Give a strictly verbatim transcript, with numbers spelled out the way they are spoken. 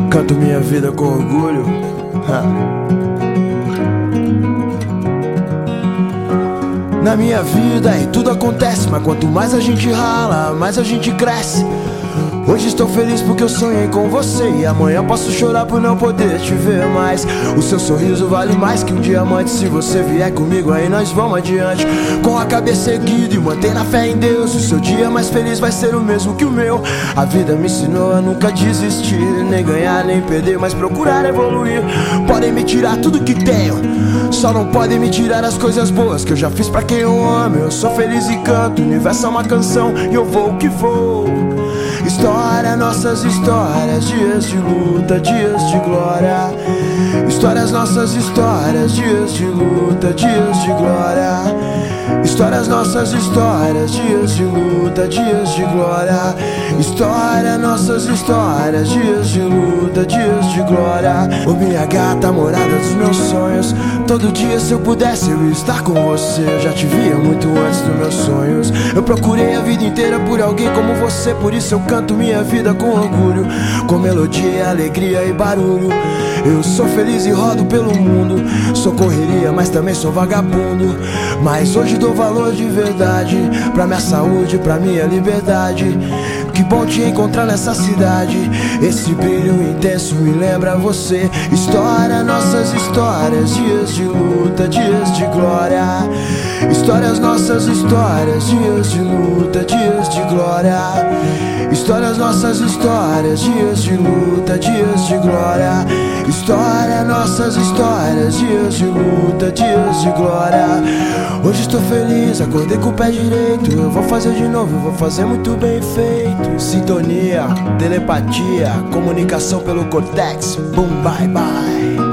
Canto minha vida com orgulho. Ha. Na minha vida e tudo acontece, mas quanto mais a gente rala, mais a gente cresce. Hoje estou feliz porque eu sonhei com você, e amanhã posso chorar por não poder te ver mais. O seu sorriso vale mais que um diamante. Se você vier comigo aí nós vamos adiante, com a cabeça erguida e mantém na fé em Deus. O seu dia mais feliz vai ser o mesmo que o meu. A vida me ensinou a nunca desistir, nem ganhar nem perder, mas procurar evoluir. Podem me tirar tudo que tenho, só não podem me tirar as coisas boas que eu já fiz pra quem eu amo. Eu sou feliz e canto, o universo é uma canção e eu vou que vou. História, nossas histórias, dias de luta, dias de glória. Histórias, nossas histórias, dias de luta, dias de glória. Histórias, nossas histórias, dias de luta, dias de glória. História, nossas histórias, dias de luta, dias de glória. Ô minha gata, morada dos meus sonhos, todo dia se eu pudesse eu ia estar com você. Eu já te via muito antes dos meus sonhos. Eu procurei a vida inteira por alguém como você, por isso eu canto minha vida com orgulho, com melodia, alegria e barulho. Eu sou feliz e rodo pelo mundo, sou correria, mas também sou vagabundo. Mas hoje dou valor de verdade pra minha saúde, pra minha liberdade. Que bom te encontrar nessa cidade, esse brilho intenso me lembra você. História, nossas histórias, dias de luta, dias de glória. Histórias, nossas histórias, dias de luta, dias de glória. Histórias, nossas histórias, dias de luta, dias de glória. História, nossas histórias, dias de luta, dias de glória. Hoje estou feliz, acordei com o pé direito. Eu vou fazer de novo, eu vou fazer muito bem feito. Sintonia, telepatia, comunicação pelo cortex. Boom, bye, bye.